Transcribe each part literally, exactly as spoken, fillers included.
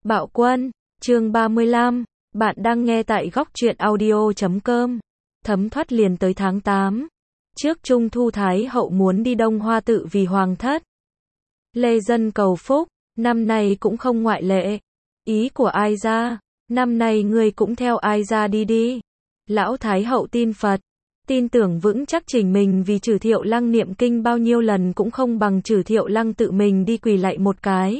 Bạo Quân, chương ba mươi lăm, bạn đang nghe tại góc truyện audio chấm com. Thấm thoát liền tới tháng tám. Trước Trung thu Thái hậu muốn đi Đông Hoa tự vì hoàng thất. Lê dân cầu phúc, năm nay cũng không ngoại lệ. Ý của ai ra, năm nay ngươi cũng theo ai ra đi đi. Lão Thái hậu tin Phật, tin tưởng vững chắc trình mình vì Trử Thiệu Lăng niệm kinh bao nhiêu lần cũng không bằng Trử Thiệu Lăng tự mình đi quỳ lạy một cái.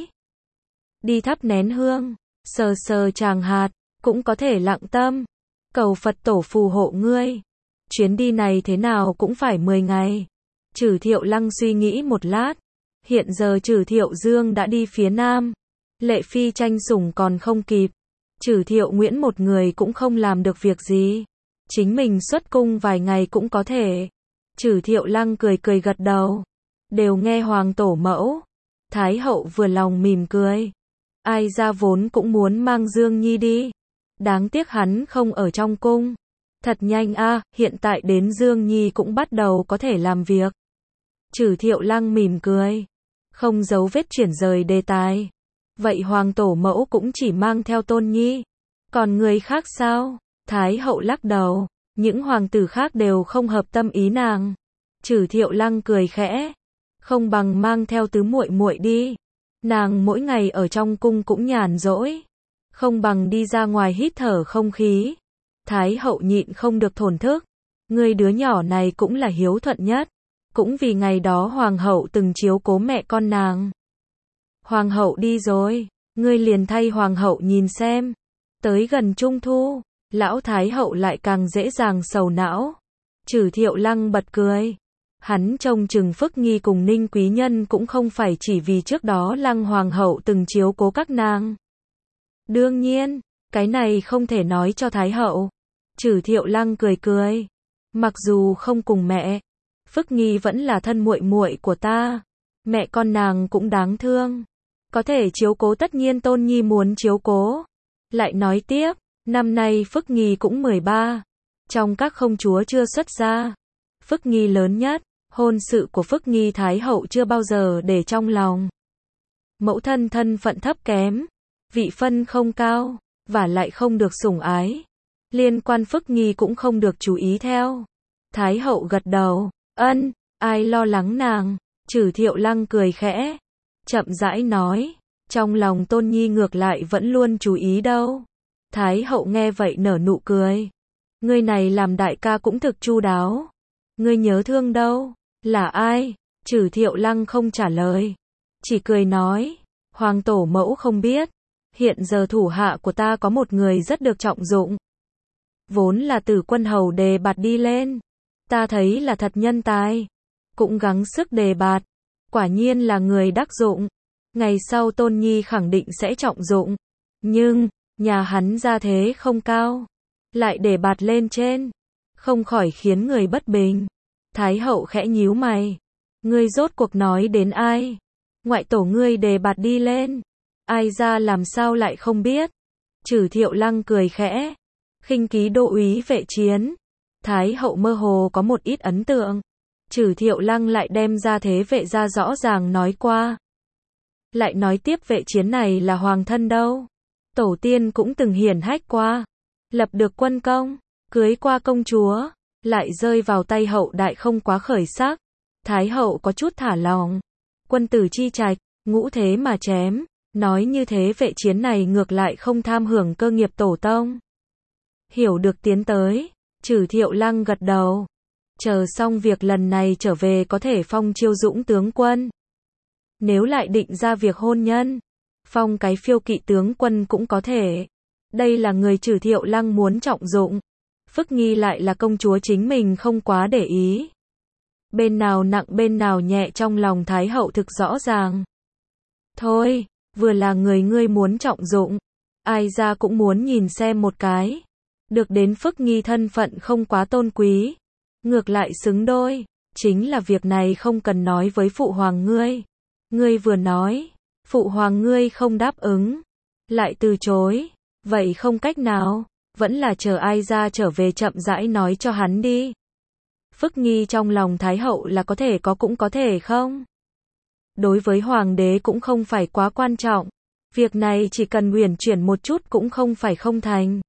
Đi thắp nén hương, sờ sờ tràng hạt, cũng có thể lặng tâm, cầu Phật tổ phù hộ ngươi. Chuyến đi này thế nào cũng phải mười ngày. Trử Thiệu Lăng suy nghĩ một lát, hiện giờ Trử Thiệu Dương đã đi phía Nam, Lệ Phi tranh sủng còn không kịp, Trử Thiệu Nguyễn một người cũng không làm được việc gì, chính mình xuất cung vài ngày cũng có thể. Trử Thiệu Lăng cười cười gật đầu, đều nghe hoàng tổ mẫu. Thái hậu vừa lòng mỉm cười, ai ra vốn cũng muốn mang Dương Nhi đi, đáng tiếc hắn không ở trong cung. Thật nhanh a, à, hiện tại đến Dương Nhi cũng bắt đầu có thể làm việc. Trử Thiệu Lăng mỉm cười, không giấu vết chuyển rời đề tài. Vậy hoàng tổ mẫu cũng chỉ mang theo Tôn Nhi, còn người khác sao? Thái hậu lắc đầu, những hoàng tử khác đều không hợp tâm ý nàng. Trử Thiệu Lăng cười khẽ, không bằng mang theo tứ muội muội đi. Nàng mỗi ngày ở trong cung cũng nhàn rỗi, không bằng đi ra ngoài hít thở không khí. Thái hậu nhịn không được thổn thức, người đứa nhỏ này cũng là hiếu thuận nhất, cũng vì ngày đó hoàng hậu từng chiếu cố mẹ con nàng. Hoàng hậu đi rồi, ngươi liền thay hoàng hậu nhìn xem. Tới gần Trung thu, lão Thái hậu lại càng dễ dàng sầu não. Trử Thiệu Lăng bật cười. Hắn trông chừng Phức Nghi cùng Ninh Quý Nhân cũng không phải chỉ vì trước đó Lăng hoàng hậu từng chiếu cố các nàng. Đương nhiên, cái này không thể nói cho Thái hậu. Trử Thiệu Lăng cười cười, mặc dù không cùng mẹ, Phức Nghi vẫn là thân muội muội của ta, mẹ con nàng cũng đáng thương, có thể chiếu cố tất nhiên Tôn Nhi muốn chiếu cố. Lại nói tiếp, năm nay Phức Nghi cũng mười ba, trong các công chúa chưa xuất gia, Phức Nghi lớn nhất, hôn sự của Phức Nghi Thái hậu chưa bao giờ để trong lòng. Mẫu thân thân phận thấp kém, vị phân không cao, và lại không được sủng ái, liên quan Phức Nghi cũng không được chú ý theo. Thái hậu gật đầu, ân, ai lo lắng nàng? Trử Thiệu Lăng cười khẽ, chậm rãi nói, trong lòng Tôn Nhi ngược lại vẫn luôn chú ý đâu. Thái hậu nghe vậy nở nụ cười, ngươi này làm đại ca cũng thực chu đáo. Ngươi nhớ thương đâu? Là ai? Trử Thiệu Lăng không trả lời, chỉ cười nói, hoàng tổ mẫu không biết, hiện giờ thủ hạ của ta có một người rất được trọng dụng. Vốn là từ quân hầu đề bạt đi lên, ta thấy là thật nhân tài, cũng gắng sức đề bạt, quả nhiên là người đắc dụng. Ngày sau Tôn Nhi khẳng định sẽ trọng dụng, nhưng nhà hắn gia thế không cao, lại đề bạt lên trên, không khỏi khiến người bất bình. Thái hậu khẽ nhíu mày, ngươi rốt cuộc nói đến ai? Ngoại tổ ngươi đề bạt đi lên, ai ra làm sao lại không biết? Trử Thiệu Lăng cười khẽ, khinh ký đô úy vệ chiến. Thái hậu mơ hồ có một ít ấn tượng, Trử Thiệu Lăng lại đem ra thế vệ ra rõ ràng nói qua. Lại nói tiếp vệ chiến này là hoàng thân đâu, tổ tiên cũng từng hiển hách qua, lập được quân công, cưới qua công chúa, lại rơi vào tay hậu đại không quá khởi sắc. Thái hậu có chút thả lòng, quân tử chi trạch, ngũ thế mà chém, nói như thế vệ chiến này ngược lại không tham hưởng cơ nghiệp tổ tông. Hiểu được tiến tới, Trử Thiệu Lăng gật đầu, chờ xong việc lần này trở về có thể phong chiêu dũng tướng quân. Nếu lại định ra việc hôn nhân, phong cái phiêu kỵ tướng quân cũng có thể. Đây là người Trử Thiệu Lăng muốn trọng dụng. Phức Nghi lại là công chúa chính mình không quá để ý. Bên nào nặng bên nào nhẹ trong lòng Thái hậu thực rõ ràng. Thôi, vừa là người ngươi muốn trọng dụng, ai ra cũng muốn nhìn xem một cái. Được đến Phức Nghi thân phận không quá tôn quý, ngược lại xứng đôi, chính là việc này không cần nói với phụ hoàng ngươi. Ngươi vừa nói, phụ hoàng ngươi không đáp ứng, lại từ chối, vậy không cách nào, vẫn là chờ ai ra trở về chậm rãi nói cho hắn đi. Phức Nghi trong lòng Thái hậu là có thể có cũng có thể không. Đối với hoàng đế cũng không phải quá quan trọng, Việc này chỉ cần uyển chuyển một chút cũng không phải không thành.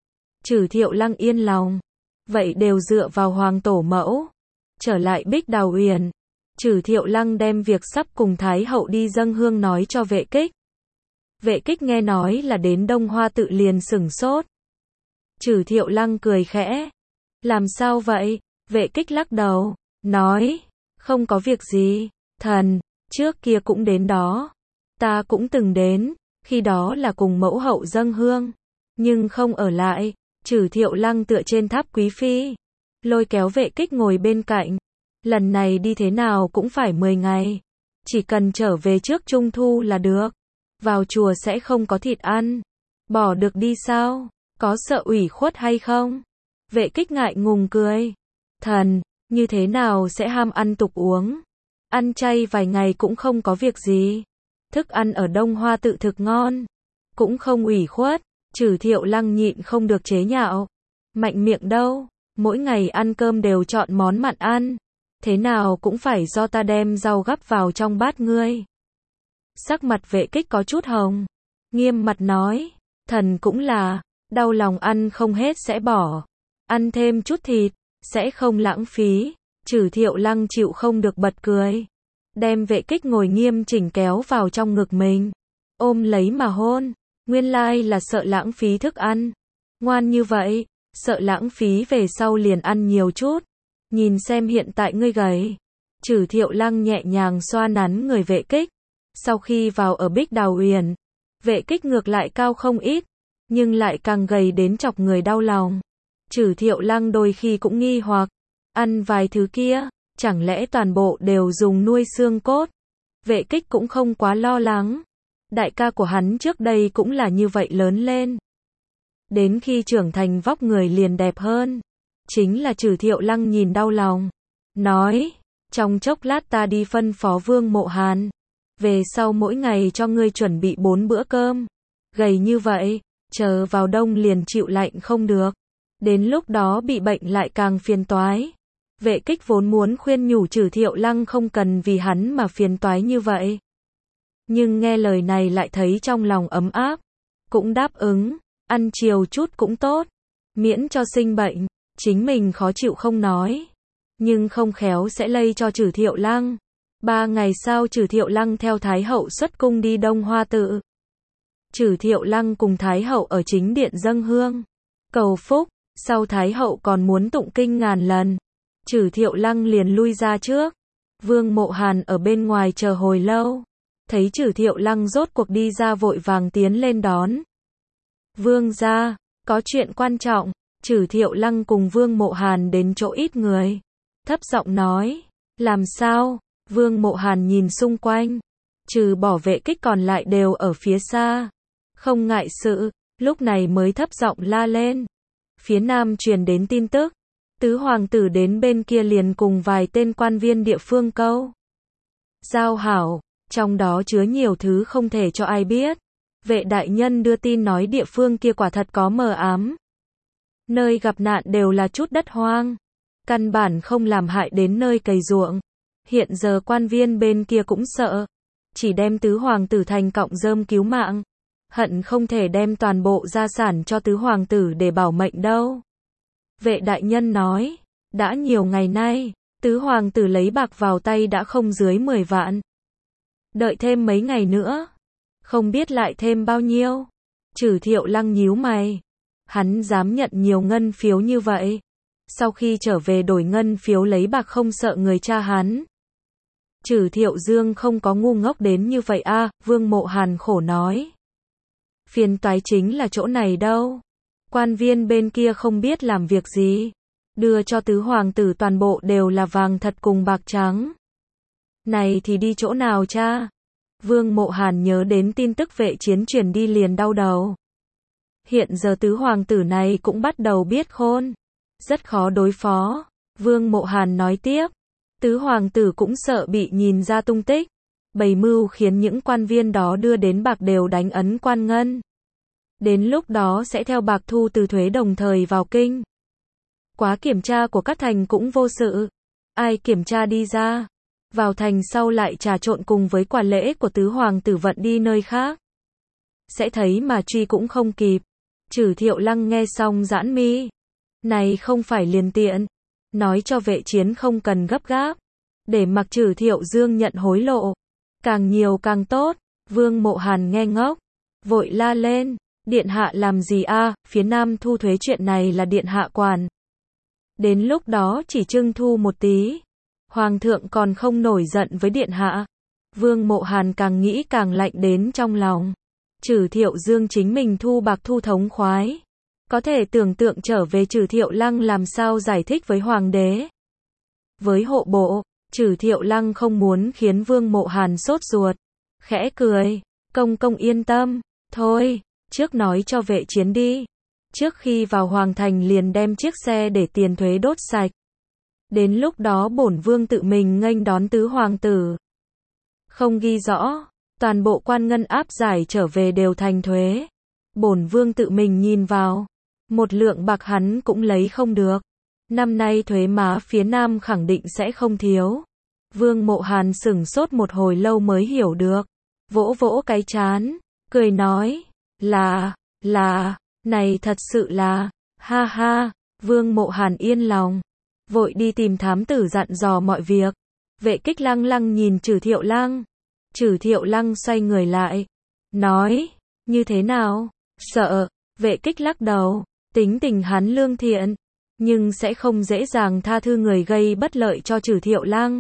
Trừ Thiệu Lăng yên lòng. Vậy đều dựa vào Hoàng tổ mẫu. Trở lại Bích Đào Uyển, Trừ Thiệu Lăng đem việc sắp cùng Thái hậu đi dâng hương nói cho Vệ Kích. Vệ Kích nghe nói là đến Đông Hoa tự liền sửng sốt. Trừ Thiệu Lăng cười khẽ. Làm sao vậy? Vệ Kích lắc đầu, nói, không có việc gì, thần, trước kia cũng đến đó. Ta cũng từng đến, khi đó là cùng mẫu hậu dâng hương, nhưng không ở lại. Trừ Thiệu Lăng tựa trên tháp quý phi, lôi kéo Vệ Kích ngồi bên cạnh. Lần này đi thế nào cũng phải mười ngày, chỉ cần trở về trước Trung Thu là được. Vào chùa sẽ không có thịt ăn, bỏ được đi sao? Có sợ ủy khuất hay không? Vệ Kích ngại ngùng cười. Thần, như thế nào sẽ ham ăn tục uống? Ăn chay vài ngày cũng không có việc gì. Thức ăn ở Đông Hoa tự thực ngon, cũng không ủy khuất. Trừ Thiệu Lăng nhịn không được chế nhạo. Mạnh miệng đâu, mỗi ngày ăn cơm đều chọn món mặn ăn. Thế nào cũng phải do ta đem rau gắp vào trong bát ngươi. Sắc mặt Vệ Kích có chút hồng, nghiêm mặt nói, thần cũng là, đau lòng ăn không hết sẽ bỏ. Ăn thêm chút thịt, sẽ không lãng phí. Trừ Thiệu Lăng chịu không được bật cười. Đem Vệ Kích ngồi nghiêm chỉnh kéo vào trong ngực mình, ôm lấy mà hôn. Nguyên lai là sợ lãng phí thức ăn. Ngoan như vậy, sợ lãng phí về sau liền ăn nhiều chút. Nhìn xem hiện tại ngươi gầy. Trừ Thiệu Lăng nhẹ nhàng xoa nắn người Vệ Kích. Sau khi vào ở Bích Đào Uyển, Vệ Kích ngược lại cao không ít, nhưng lại càng gầy đến chọc người đau lòng. Trừ Thiệu Lăng đôi khi cũng nghi hoặc, ăn vài thứ kia, chẳng lẽ toàn bộ đều dùng nuôi xương cốt? Vệ Kích cũng không quá lo lắng. Đại ca của hắn trước đây cũng là như vậy lớn lên. Đến khi trưởng thành vóc người liền đẹp hơn. Chính là Trừ Thiệu Lăng nhìn đau lòng. Nói, trong chốc lát ta đi phân phó Vương Mộ Hàn. Về sau mỗi ngày cho ngươi chuẩn bị bốn bữa cơm. Gầy như vậy, chờ vào đông liền chịu lạnh không được. Đến lúc đó bị bệnh lại càng phiền toái. Vệ Kích vốn muốn khuyên nhủ Trừ Thiệu Lăng không cần vì hắn mà phiền toái như vậy. Nhưng nghe lời này lại thấy trong lòng ấm áp. Cũng đáp ứng, ăn chiều chút cũng tốt. Miễn cho sinh bệnh, chính mình khó chịu không nói. Nhưng không khéo sẽ lây cho Trừ Thiệu Lăng. Ba ngày sau Trừ Thiệu Lăng theo Thái hậu xuất cung đi Đông Hoa tự. Trừ Thiệu Lăng cùng Thái hậu ở chính điện dâng hương, cầu phúc. Sau Thái hậu còn muốn tụng kinh ngàn lần. Trừ Thiệu Lăng liền lui ra trước. Vương Mộ Hàn ở bên ngoài chờ hồi lâu. Thấy Trừ Thiệu Lăng rốt cuộc đi ra vội vàng tiến lên đón. Vương gia, có chuyện quan trọng. Trừ Thiệu Lăng cùng Vương Mộ Hàn đến chỗ ít người. Thấp giọng nói, làm sao? Vương Mộ Hàn nhìn xung quanh. Trừ bỏ Vệ Kích còn lại đều ở phía xa. Không ngại sự, lúc này mới thấp giọng la lên. Phía nam truyền đến tin tức. Tứ hoàng tử đến bên kia liền cùng vài tên quan viên địa phương câu giao hảo. Trong đó chứa nhiều thứ không thể cho ai biết. Vệ đại nhân đưa tin nói địa phương kia quả thật có mờ ám. Nơi gặp nạn đều là chút đất hoang. Căn bản không làm hại đến nơi cày ruộng. Hiện giờ quan viên bên kia cũng sợ. Chỉ đem tứ hoàng tử thành cọng rơm cứu mạng. Hận không thể đem toàn bộ gia sản cho tứ hoàng tử để bảo mệnh đâu. Vệ đại nhân nói, đã nhiều ngày nay, tứ hoàng tử lấy bạc vào tay đã không dưới mười vạn. Đợi thêm mấy ngày nữa, không biết lại thêm bao nhiêu. Trừ Thiệu Lăng nhíu mày. Hắn dám nhận nhiều ngân phiếu như vậy. Sau khi trở về đổi ngân phiếu lấy bạc không sợ người cha hắn. Trừ Thiệu Dương không có ngu ngốc đến như vậy a. À, Vương Mộ Hàn khổ nói. Phiền toái chính là chỗ này đâu. Quan viên bên kia không biết làm việc gì. Đưa cho tứ hoàng tử toàn bộ đều là vàng thật cùng bạc trắng. Này thì đi chỗ nào cha? Vương Mộ Hàn nhớ đến tin tức vệ chiến truyền đi liền đau đầu. Hiện giờ tứ hoàng tử này cũng bắt đầu biết khôn. Rất khó đối phó. Vương Mộ Hàn nói tiếp. Tứ hoàng tử cũng sợ bị nhìn ra tung tích. Bày mưu khiến những quan viên đó đưa đến bạc đều đánh ấn quan ngân. Đến lúc đó sẽ theo bạc thu từ thuế đồng thời vào kinh. Quá kiểm tra của các thành cũng vô sự. Ai kiểm tra đi ra. Vào thành sau lại trà trộn cùng với quả lễ của tứ hoàng tử vận đi nơi khác. sẽ thấy mà truy cũng không kịp. Trử Thiệu Lăng nghe xong giãn mi. Này không phải liền tiện. Nói cho Vệ Chiến không cần gấp gáp. Để mặc Trử Thiệu Dương nhận hối lộ. Càng nhiều càng tốt. Vương Mộ Hàn nghe ngốc. Vội la lên. Điện hạ làm gì a? Phía Nam thu thuế chuyện này là điện hạ quản. Đến lúc đó chỉ trưng thu một tí. Hoàng thượng còn không nổi giận với điện hạ. Vương Mộ Hàn càng nghĩ càng lạnh đến trong lòng. Trử Thiệu Dương chính mình thu bạc thu thống khoái. Có thể tưởng tượng trở về Trử Thiệu Lăng làm sao giải thích với hoàng đế. Với hộ bộ, Trử Thiệu Lăng không muốn khiến Vương Mộ Hàn sốt ruột. Khẽ cười, công công yên tâm, thôi, trước nói cho Vệ Chiến đi. Trước khi vào hoàng thành liền đem chiếc xe để tiền thuế đốt sạch. Đến lúc đó bổn vương tự mình nghênh đón tứ hoàng tử. Không ghi rõ, toàn bộ quan ngân áp giải trở về đều thành thuế. Bổn vương tự mình nhìn vào, một lượng bạc hắn cũng lấy không được. Năm nay thuế má phía Nam khẳng định sẽ không thiếu. Vương Mộ Hàn sửng sốt một hồi lâu mới hiểu được. Vỗ vỗ cái trán, cười nói, là, là, này thật sự là, ha ha, Vương Mộ Hàn yên lòng. Vội đi tìm thám tử dặn dò mọi việc. Vệ Kích lăng lăng nhìn Trử Thiệu Lăng. Trử Thiệu Lăng xoay người lại. Nói, như thế nào? Sợ. Vệ Kích lắc đầu. Tính tình hắn lương thiện. Nhưng sẽ không dễ dàng tha thứ người gây bất lợi cho Trử Thiệu Lăng.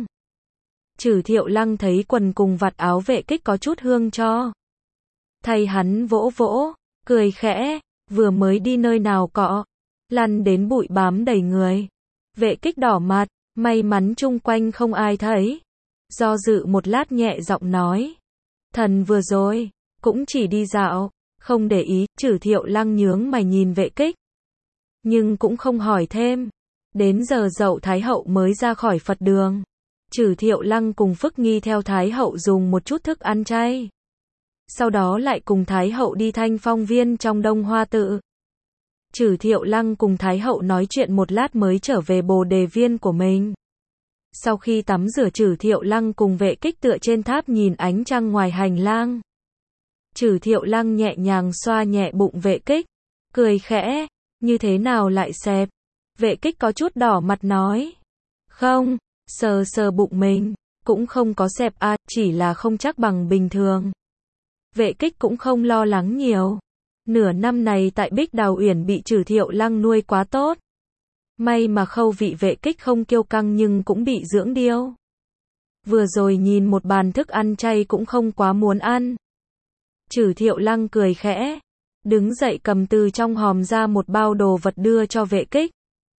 Trử Thiệu Lăng thấy quần cùng vạt áo Vệ Kích có chút hương cho. Thay hắn vỗ vỗ. Cười khẽ. Vừa mới đi nơi nào cọ. Lăn đến bụi bám đầy người. Vệ Kích đỏ mặt. May mắn chung quanh không ai thấy. Do dự một lát nhẹ giọng nói. Thần vừa rồi, cũng chỉ đi dạo, không để ý. Trử Thiệu Lăng nhướng mày nhìn Vệ Kích. Nhưng cũng không hỏi thêm. Đến giờ dậu Thái Hậu mới ra khỏi Phật đường. Trử Thiệu Lăng cùng Phức Nghi theo Thái Hậu dùng một chút thức ăn chay. Sau đó lại cùng Thái Hậu đi Thanh Phong Viên trong Đông Hoa Tự. Trử Thiệu Lăng cùng Thái Hậu nói chuyện một lát mới trở về Bồ Đề Viên của mình. Sau khi tắm rửa, Trử Thiệu Lăng cùng Vệ Kích tựa trên tháp nhìn ánh trăng ngoài hành lang. Trử Thiệu Lăng nhẹ nhàng xoa nhẹ bụng Vệ Kích, cười khẽ, như thế nào lại xẹp? Vệ Kích có chút đỏ mặt nói, không, sờ sờ bụng mình, cũng không có xẹp a, à, chỉ là không chắc bằng bình thường. Vệ Kích cũng không lo lắng nhiều. Nửa năm này tại Bích Đào Uyển bị Trử Thiệu Lăng nuôi quá tốt. May mà khâu vị Vệ Kích không kiêu căng nhưng cũng bị dưỡng điêu. Vừa rồi nhìn một bàn thức ăn chay cũng không quá muốn ăn. Trử Thiệu Lăng cười khẽ, đứng dậy cầm từ trong hòm ra một bao đồ vật đưa cho Vệ Kích.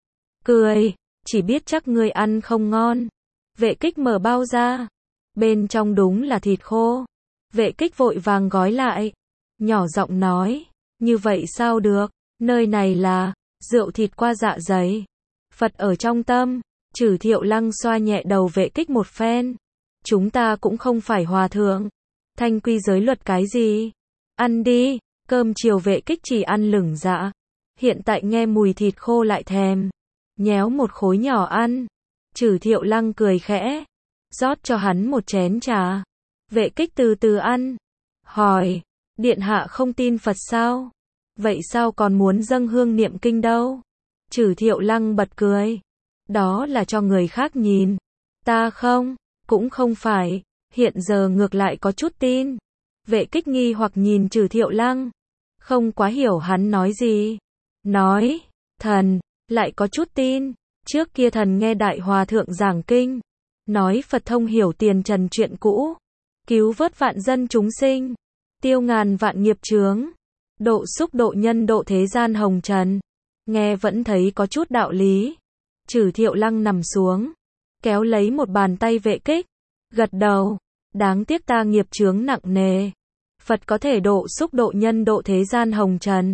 Cười, chỉ biết chắc ngươi ăn không ngon. Vệ Kích mở bao ra, bên trong đúng là thịt khô. Vệ Kích vội vàng gói lại, nhỏ giọng nói, như vậy sao được, nơi này là rượu thịt qua dạ dày. Phật ở trong tâm. Trử Thiệu Lăng xoa nhẹ đầu Vệ Kích một phen. Chúng ta cũng không phải hòa thượng. Thanh quy giới luật cái gì? Ăn đi. Cơm chiều Vệ Kích chỉ ăn lửng dạ. Hiện tại nghe mùi thịt khô lại thèm. Nhéo một khối nhỏ ăn. Trử Thiệu Lăng cười khẽ, rót cho hắn một chén trà. Vệ Kích từ từ ăn. Hỏi, điện hạ không tin Phật sao? Vậy sao còn muốn dâng hương niệm kinh đâu? Trử Thiệu Lăng bật cười. Đó là cho người khác nhìn. Ta không, cũng không phải. Hiện giờ ngược lại có chút tin. Vệ Kích nghi hoặc nhìn Trử Thiệu Lăng. Không quá hiểu hắn nói gì. Nói, thần, lại có chút tin. Trước kia thần nghe Đại Hòa Thượng giảng kinh. Nói Phật thông hiểu tiền trần chuyện cũ. Cứu vớt vạn dân chúng sinh. Tiêu ngàn vạn nghiệp chướng. Độ xúc độ nhân độ thế gian hồng trần. Nghe vẫn thấy có chút đạo lý. Trử Thiệu Lăng nằm xuống, kéo lấy một bàn tay Vệ Kích, gật đầu. Đáng tiếc ta nghiệp chướng nặng nề. Phật có thể độ xúc độ nhân độ thế gian hồng trần.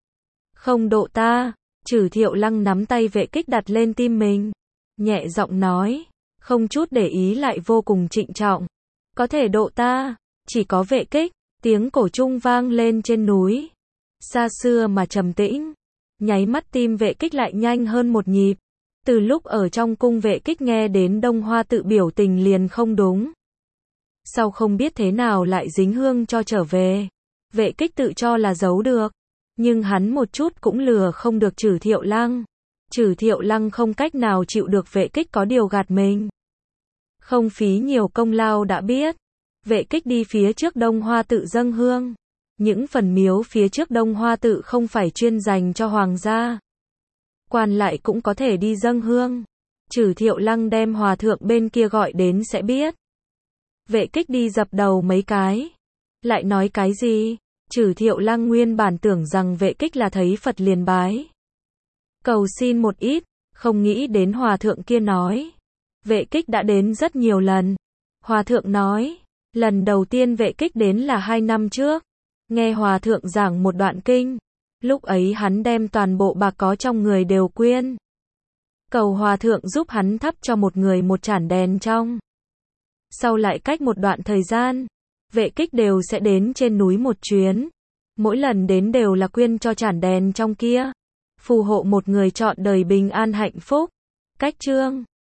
Không độ ta. Trử Thiệu Lăng nắm tay Vệ Kích đặt lên tim mình. Nhẹ giọng nói, không chút để ý lại vô cùng trịnh trọng. Có thể độ ta, chỉ có Vệ Kích. Tiếng cổ trung vang lên trên núi. Xa xưa mà trầm tĩnh. Nháy mắt tim Vệ Kích lại nhanh hơn một nhịp. Từ lúc ở trong cung Vệ Kích nghe đến Đông Hoa Tự biểu tình liền không đúng. Sau không biết thế nào lại dính hương cho trở về. Vệ Kích tự cho là giấu được, nhưng hắn một chút cũng lừa không được Trử Thiệu Lăng. Trử Thiệu Lăng không cách nào chịu được Vệ Kích có điều gạt mình. Không phí nhiều công lao đã biết, Vệ Kích đi phía trước Đông Hoa tự dâng hương. Những phần miếu phía trước Đông Hoa tự không phải chuyên dành cho hoàng gia. Quan lại cũng có thể đi dâng hương. Trử Thiệu Lăng đem hòa thượng bên kia gọi đến sẽ biết. Vệ Kích đi dập đầu mấy cái. Lại nói cái gì? Trử Thiệu Lăng nguyên bản tưởng rằng Vệ Kích là thấy Phật liền bái. Cầu xin một ít, không nghĩ đến hòa thượng kia nói. Vệ Kích đã đến rất nhiều lần. Hòa thượng nói, lần đầu tiên Vệ Kích đến là hai năm trước. Nghe hòa thượng giảng một đoạn kinh. Lúc ấy hắn đem toàn bộ bạc có trong người đều quyên. Cầu hòa thượng giúp hắn thắp cho một người một chản đèn trong. Sau lại cách một đoạn thời gian, Vệ Kích đều sẽ đến trên núi một chuyến. Mỗi lần đến đều là quyên cho chản đèn trong kia. Phù hộ một người trọn đời bình an hạnh phúc. Cách chương